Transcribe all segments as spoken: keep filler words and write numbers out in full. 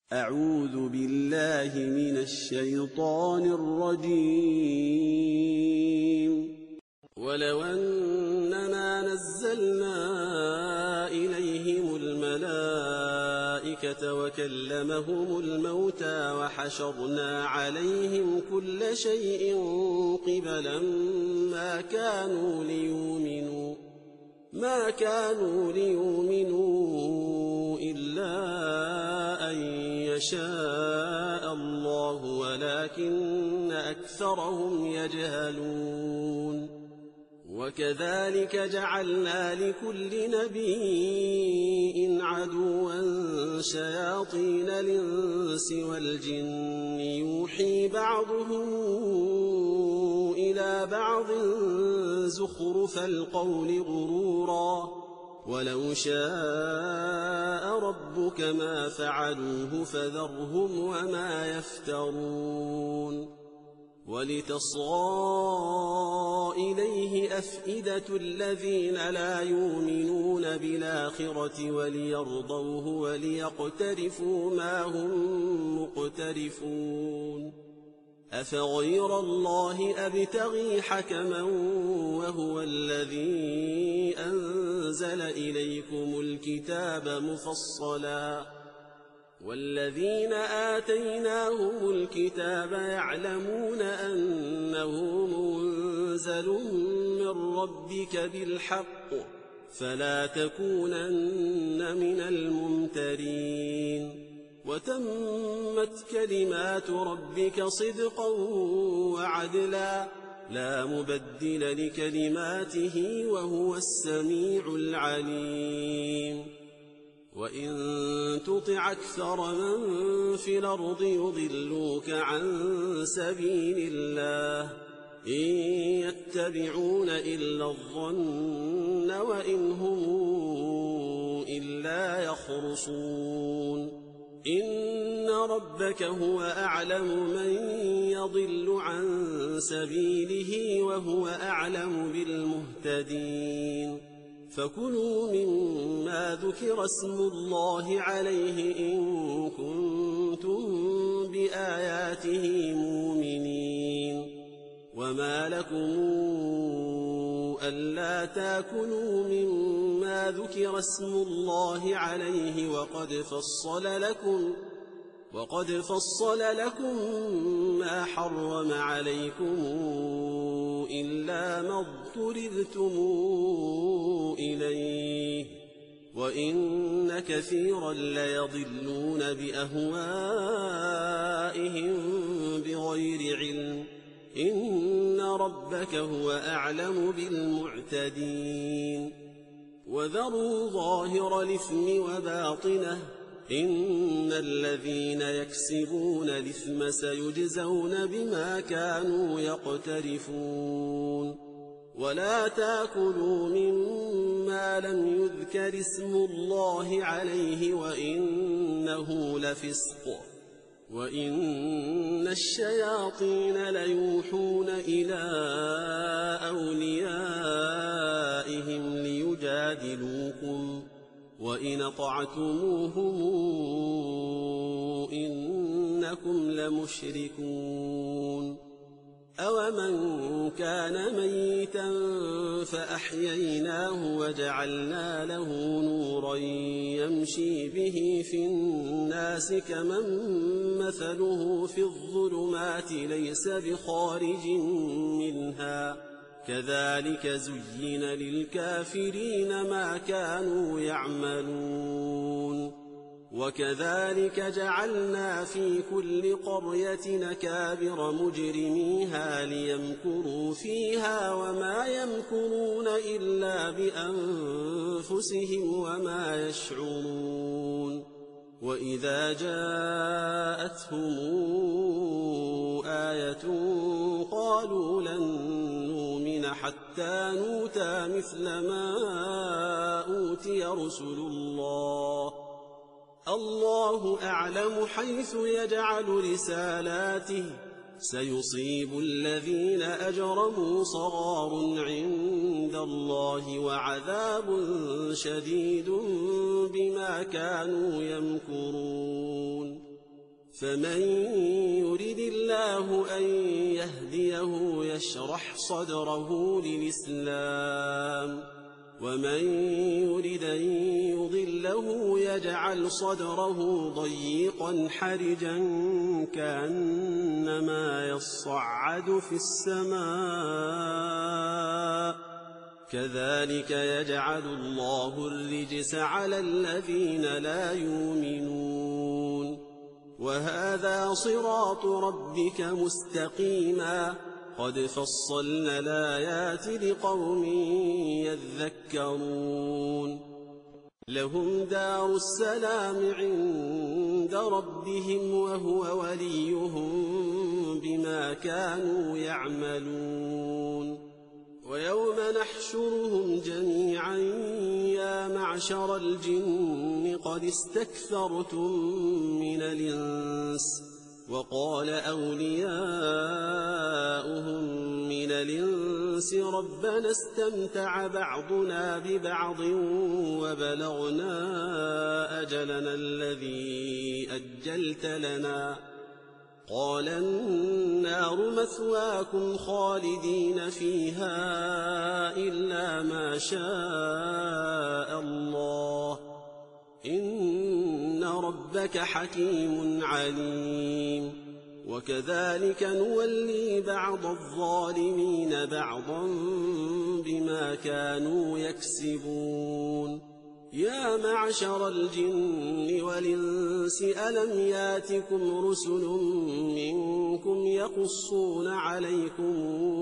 أعوذ بالله من الشيطان الرجيم. ولو أننا نزلنا إليهم الملائكة وكلمهم الموتى وحشرنا عليهم كل شيء قبلا ما كانوا ليؤمنوا ما كانوا ليؤمنوا إلا أن يشاء الله ولكن أكثرهم يجهلون. وكذلك جعلنا لكل نبي عدوا شياطين الإنس والجن يوحي بعضهم إلى بعض زخرف القول غرورا ولو شاء ربك ما فعلوه فذرهم وما يفترون. ولتصغى إليه أفئدة الذين لا يؤمنون بالآخرة وليرضوه وليقترفوا ما هم مقترفون. أفغير الله أبتغي حكما وهو الذي أنزل إليكم الكتاب مفصلا والذين آتيناهم الكتاب يعلمون أنه منزل من ربك بالحق فلا تكونن من الممترين. وتمت كلمات ربك صدقا وعدلا لا مبدل لكلماته وهو السميع العليم. وإن تطع أكثر من في الأرض يضلوك عن سبيل الله إن يتبعون إلا الظن وإن هم إلا يخرصون. إن ربك هو أعلم من يضل عن سبيله وهو أعلم بالمهتدين. فكلوا مما ذكر اسم الله عليه إن كنتم بآياته مؤمنين. وما لكم ألا تاكلوا مما ذكر اسم الله عليه وقد فصل لكم وقد فصل لكم ما حرم عليكم إلا ما اضطررتم إليه وإن كثيرا ليضلون بأهوائهم بغير علم إن ربك هو أعلم بالمعتدين. وذروا ظاهر الإثم وباطنه إن الذين يكسبون الإثم سيجزون بما كانوا يقترفون. ولا تاكلوا مما لم يذكر اسم الله عليه وإنه لفسق وإن الشياطين ليوحون إلى أوليائهم ليجادلوكم وإن أطعتموهم إنكم لمشركون. أومن كان ميتا فأحييناه وجعلنا له نورا يمشي به في الناس كمن مثله في الظلمات ليس بخارج منها كذلك زين للكافرين ما كانوا يعملون. وكذلك جعلنا في كل قرية نكابر مجرميها ليمكروا فيها وما يمكرون إلا بأنفسهم وما يشعرون. وإذا جاءتهم آية قالوا لن نؤمن حتى نؤتى مثل ما أوتي رسل الله الله أعلم حيث يجعل رسالاته سيصيب الذين أجرموا صغار عند الله وعذاب شديد بما كانوا يمكرون فمن يرد الله أن يهديه يشرح صدره للإسلام ومن يرد أن يضله يجعل صدره ضيقا حرجا كأنما يصعد في السماء كذلك يجعل الله الرجس على الذين لا يؤمنون وهذا صراط ربك مستقيما قد فصلنا الآيات لقوم يذكرون لهم دار السلام عند ربهم وهو وليهم بما كانوا يعملون ويوم نحشرهم جميعا يا معشر الجن قد استكثرتم من الإنس وقال أولياؤهم من الإنس ربنا استمتع بعضنا ببعض وبلغنا أجلنا الذي أجلت لنا قال النار مثواكم خالدين فيها إلا ما شاء الله إن ربك حكيم عليم وكذلك نولي بعض الظالمين بعضا بما كانوا يكسبون يا معشر الجن والإنس ألم ياتكم رسل منكم يقصون عليكم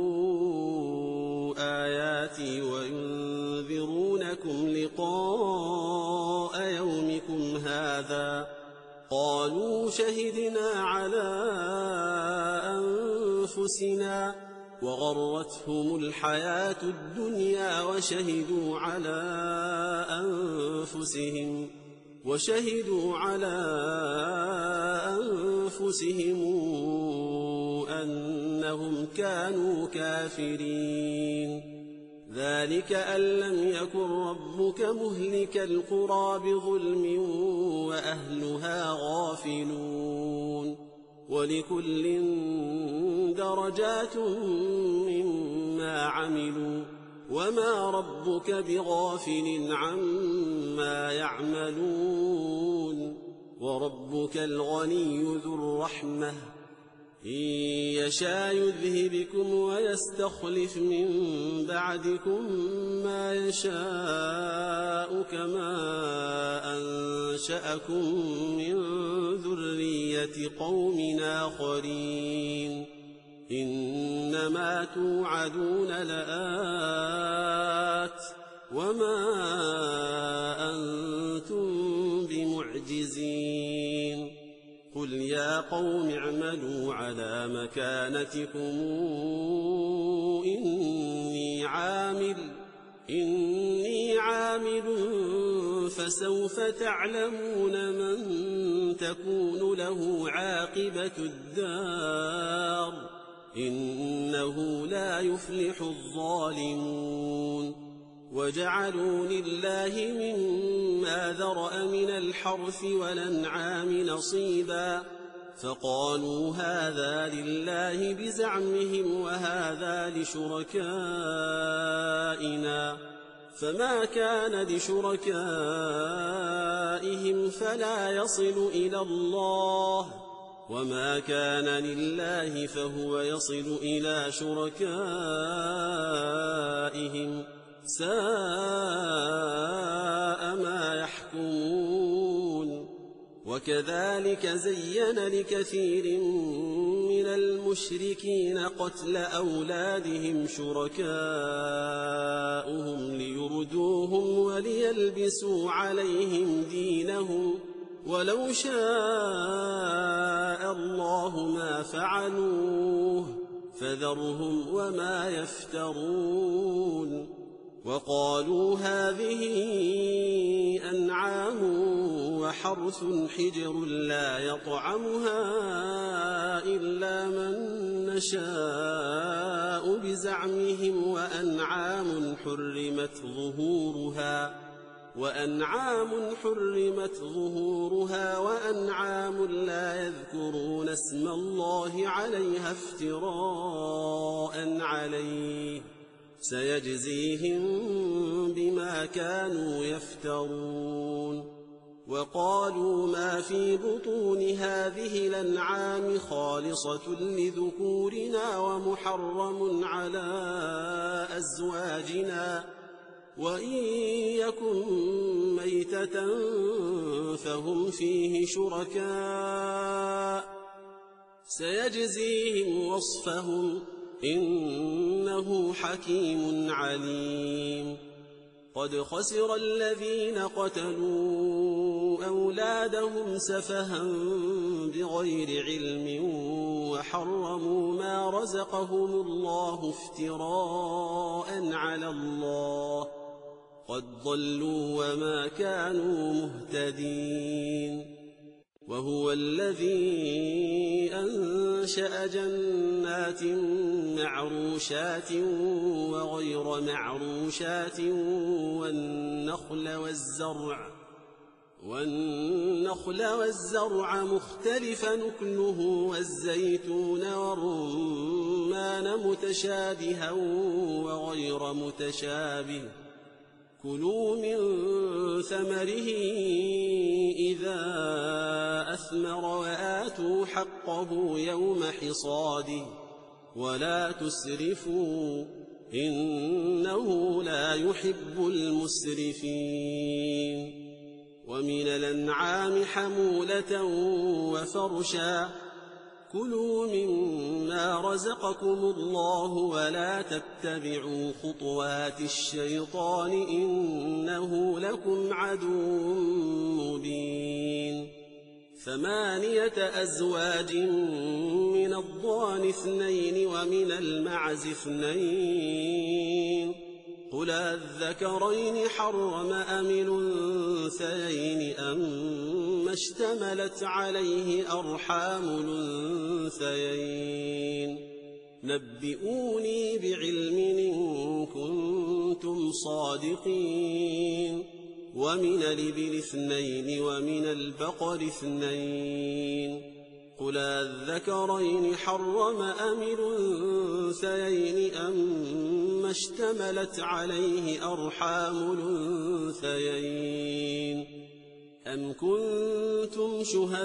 آياتي وينذرونكم لقاء يومكم هذا قالوا شهدنا على أنفسنا وغرتهم الحياة الدنيا وشهدوا على أنفسهم وشهدوا على أنفسهم أنهم كانوا كافرين ذلك أن لم يكن ربك مهلك القرى بظلم وأهلها غافلون ولكل درجات مما عملوا وما ربك بغافل عما يعملون وربك الغني ذو الرحمة إن يشاء يذهبكم ويستخلف من بعدكم ما يشاء كما أنشأكم من ذرية قوم آخرين إنما توعدون لآت وما أنتم بمعجزين قل يا قوم اعملوا على مكانتكم إني عامل إني عامل فسوف تعلمون من تكون له عاقبة الدار إنه لا يفلح الظالمون وجعلوا لله مما ذرأ من الحرث والأنعام نصيبا فقالوا هذا لله بزعمهم وهذا لشركائنا فما كان لشركائهم فلا يصل إلى الله وما كان لله فهو يصل إلى شركائهم ساء ما يحكمون وكذلك زين لكثير من المشركين قتل أولادهم شركاؤهم ليردوهم وليلبسوا عليهم دينهم ولو شاء الله ما فعلوه فذرهم وما يفترون وقالوا هذه أنعام وحرث حجر لا يطعمها إلا من نشاء بزعمهم وأنعام حرمت ظهورها وأنعام حرمت ظهورها وأنعام لا يذكرون اسم الله عليها افتراء عليه سيجزيهم بما كانوا يفترون. وقالوا ما في بطون هذه الأنعام خالصة لذكورنا ومحرم على أزواجنا وإن يكن ميتة فهم فيه شركاء سيجزيهم وصفهم إنه حكيم عليم. قد خسر الذين قتلوا أولادهم سفها بغير علم وحرموا ما رزقهم الله افتراء على الله قد ضلوا وما كانوا مهتدين. وهو الذي أنشأ جنات معروشات وغير معروشات والنخل والزرع والنخل والزرع مختلف نكله والزيتون والرمان متشابها وغير متشابه كلوا من ثمره إذا أثمر وآتوا حقه يوم حصاده ولا تسرفوا إنه لا يحب المسرفين. ومن الأنعام حمولة وفرشا كلوا مما رزقكم الله ولا تتبعوا خطوات الشيطان إنه لكم عدو مبين. ثمانية أزواج من الضأن اثنين ومن المعز اثنين قل أذكرين حرم أم الأنثيين أما اشتملت عليه أرحام الأنثيين نبئوني بعلم إن كنتم صادقين. ومن الإبل اثنين ومن البقر اثنين قل أذكرين حرم أم الأنثيين أما اشتملت عليه أرحام الأنثيين أم كنتم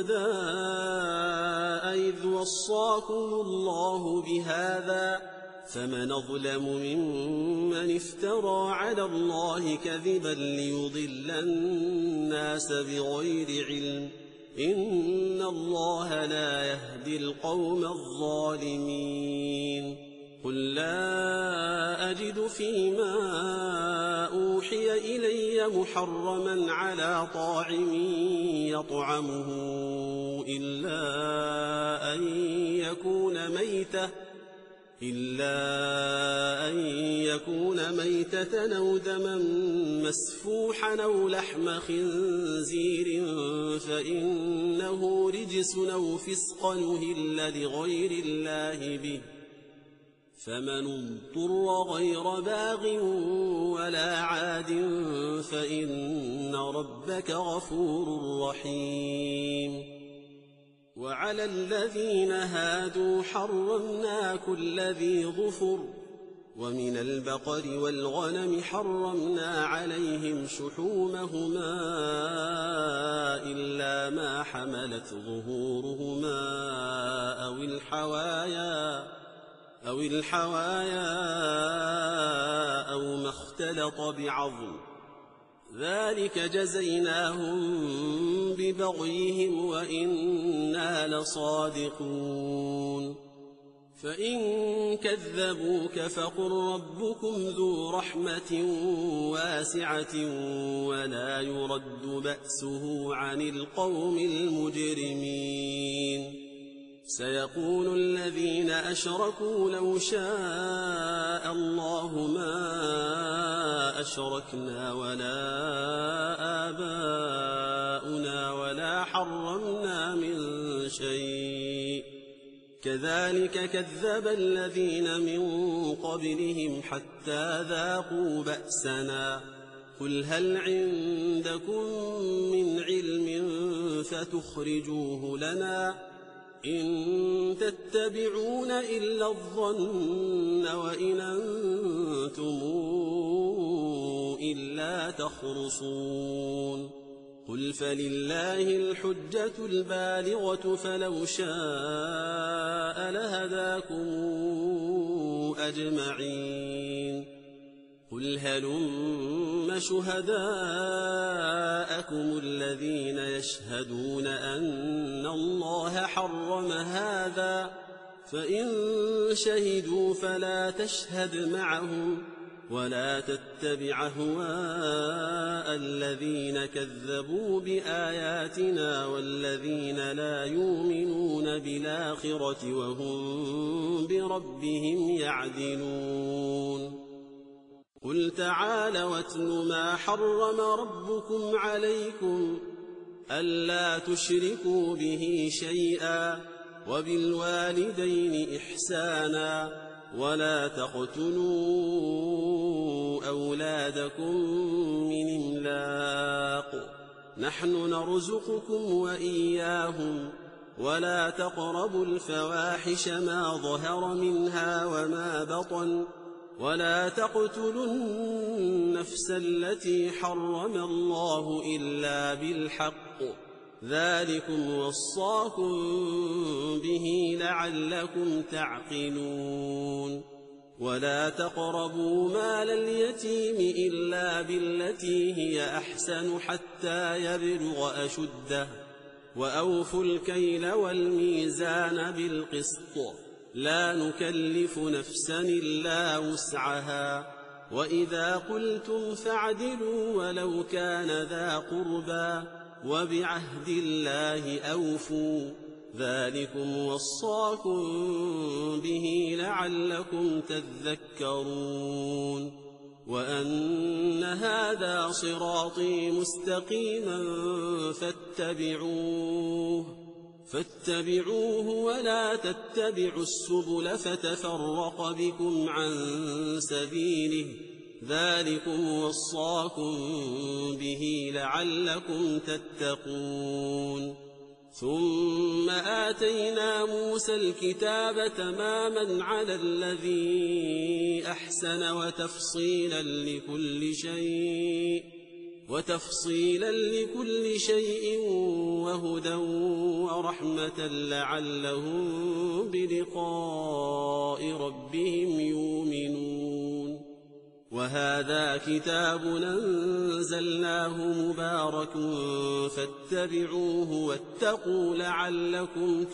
شهداء إذ وصاكم الله بهذا فمن أظلم ممن افترى على الله كذبا ليضل الناس بغير علم إن الله لا يهدي القوم الظالمين. قل لا أجد فيما أوحي إلي محرما على طاعم يطعمه إلا أن يكون ميتة إلا أن يكون ميتة أو دما مسفوحا أو لحم خنزير فإنه رجس أو فسقا أهل لغير الله به فمن اضطر غير باغ ولا عاد فإن ربك غفور رحيم. وعلى الذين هادوا حرمنا كل ذي ظفر ومن البقر والغنم حرمنا عليهم شحومهما إلا ما حملت ظهورهما أو الحوايا أو الحوايا أو ما اختلط بعظم ذلك جزيناهم ببغيهم وإنا لصادقون. فإن كذبوك فقل ربكم ذو رحمة واسعة ولا يرد بأسه عن القوم المجرمين. سيقول الذين أشركوا لو شاء الله ما أشركنا ولا آباؤنا ولا حرمنا من شيء كذلك كذب الذين من قبلهم حتى ذاقوا بأسنا قل هل عندكم من علم فتخرجوه لنا إن تتبعون إلا الظن وإن أنتم إلا تخرصون قل فلله الحجة البالغة فلو شاء لهداكم أجمعين قل هلم شهداءكم الذين يشهدون أن الله حرم هذا فإن شهدوا فلا تشهد معهم ولا تتبع أهواء الذين كذبوا بآياتنا والذين لا يؤمنون بالآخرة وهم بربهم يعدلون قل تعالوا واتل ما حرم ربكم عليكم ألا تشركوا به شيئا وبالوالدين إحسانا ولا تقتلوا أولادكم من إملاق نحن نرزقكم وإياهم ولا تقربوا الفواحش ما ظهر منها وما بطن ولا تقتلوا النفس التي حرم الله إلا بالحق ذلكم وصاكم به لعلكم تعقلون ولا تقربوا مال اليتيم إلا بالتي هي أحسن حتى يبلغ أشده وأوفوا الكيل والميزان بالقسط لا نكلف نفسا إلا وسعها وإذا قلتم فاعدلوا ولو كان ذا قربى وبعهد الله أوفوا ذلكم وصاكم به لعلكم تذكرون وأن هذا صراطي مستقيما فاتبعوه فاتبعوه ولا تتبعوا السبل فتفرق بكم عن سبيله ذلكم وصاكم به لعلكم تتقون ثم آتينا موسى الكتاب تماما على الذي أحسن وتفصيلا لكل شيء وتفصيلا لكل شيء وهدى ورحمة لعلهم بلقاء ربهم يؤمنون وهذا كتاب أنزلناه مبارك فاتبعوه واتقوا لعلكم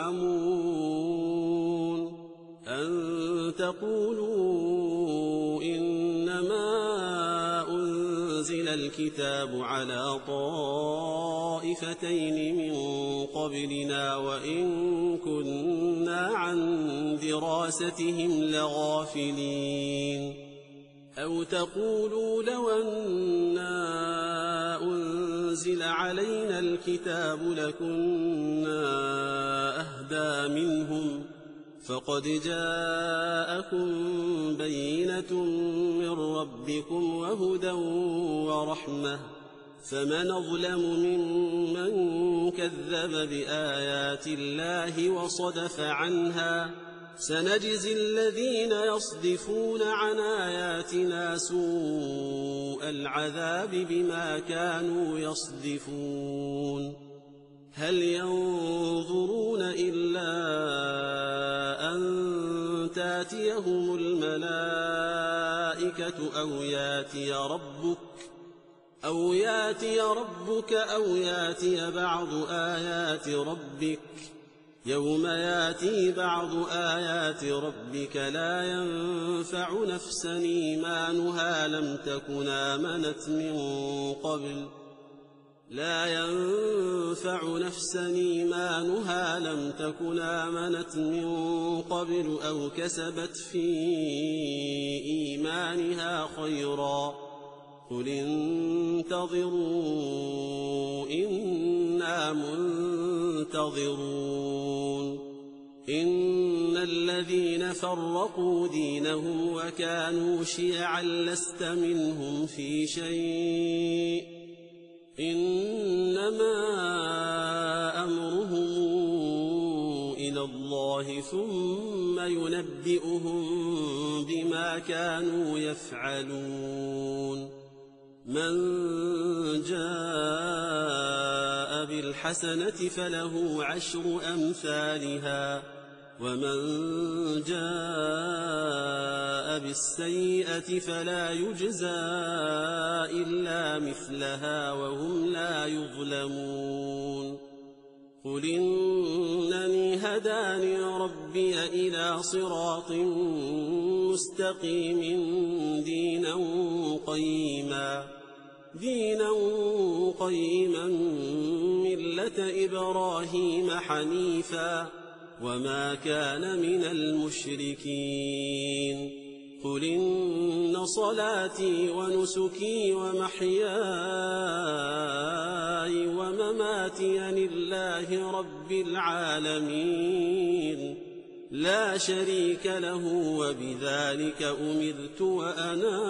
ترحمون أن تقولوا إنما أنزل الكتاب على طائفتين من قبلنا وإن كنا عن دراستهم لغافلين أو تقولوا لو أنا أنزل علينا الكتاب لكنا أهدى منهم فقد جاءكم بينة من ربكم وهدى ورحمة فمن أظلم ممن كذب بآيات الله وصدف عنها سنجزي الذين يصدفون عن آياتنا سوء العذاب بما كانوا يصدفون هل ينظرون إلا أن تاتيهم الملائكة أو ياتي ربك أو ياتي ربك أو ياتي بعض آيات ربك يوم ياتي بعض آيات ربك لا ينفع نفسا إيمانها لم تكن آمنت من قبل لا ينفع نفسا إيمانها لم تكن آمنت من قبل أو كسبت في إيمانها خيرا قل انتظروا إنا منتظرون إن الذين فرقوا دينهم وكانوا شيعا لست منهم في شيء إنما أمرهم إلى الله ثم ينبئهم بما كانوا يفعلون من جاء بالحسنة فله عشر أمثالها ومن جاء بالسيئة فلا يجزى إلا مثلها وهم لا يظلمون قل إنني هداني ربي إلى صراط مستقيم دينا قيما دينا قيما ملة إبراهيم حنيفا وما كان من المشركين قل إن صلاتي ونسكي ومحياي ومماتي لله رب العالمين لا شريك له وبذلك أمرت وأنا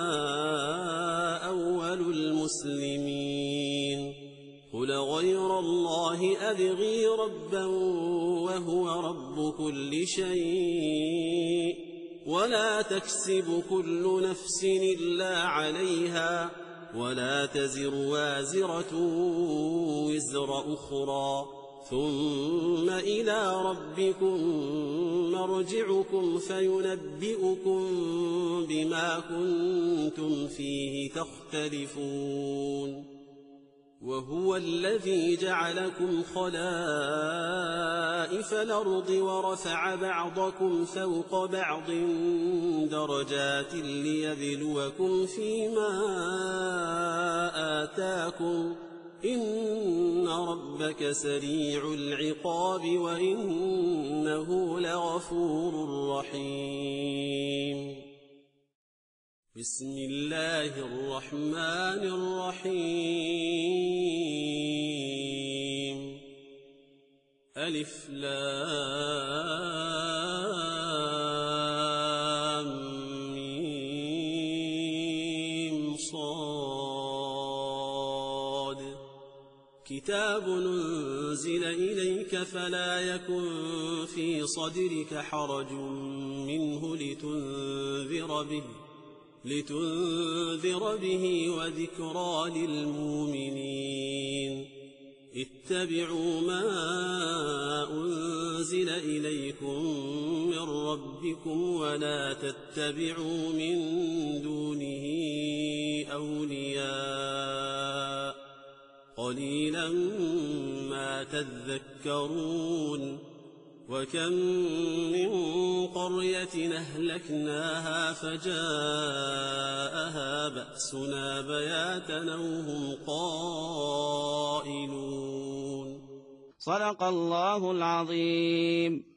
أول المسلمين قل غير الله أبغي ربا وهو رب كل شيء ولا تكسب كل نفس إلا عليها ولا تزر وازرة وزر أخرى ثم إلى ربكم مرجعكم فينبئكم بما كنتم فيه تختلفون وهو الذي جعلكم خلائف الأرض ورفع بعضكم فوق بعض درجات ليبلوكم فيما آتاكم إن ربك سريع العقاب وإنه لغفور رحيم بسم الله الرحمن الرحيم ألف لام ميم صاد كتاب أنزل إليك فلا يكن في صدرك حرج منه لتنذر به لتنذر به وذكرى للمؤمنين اتبعوا ما أنزل إليكم من ربكم ولا تتبعوا من دونه أولياء قليلا ما تذكرون وكم من قرية أهلكناها فجاءها بأسنا بياتا أو هم قائلون صدق الله العظيم.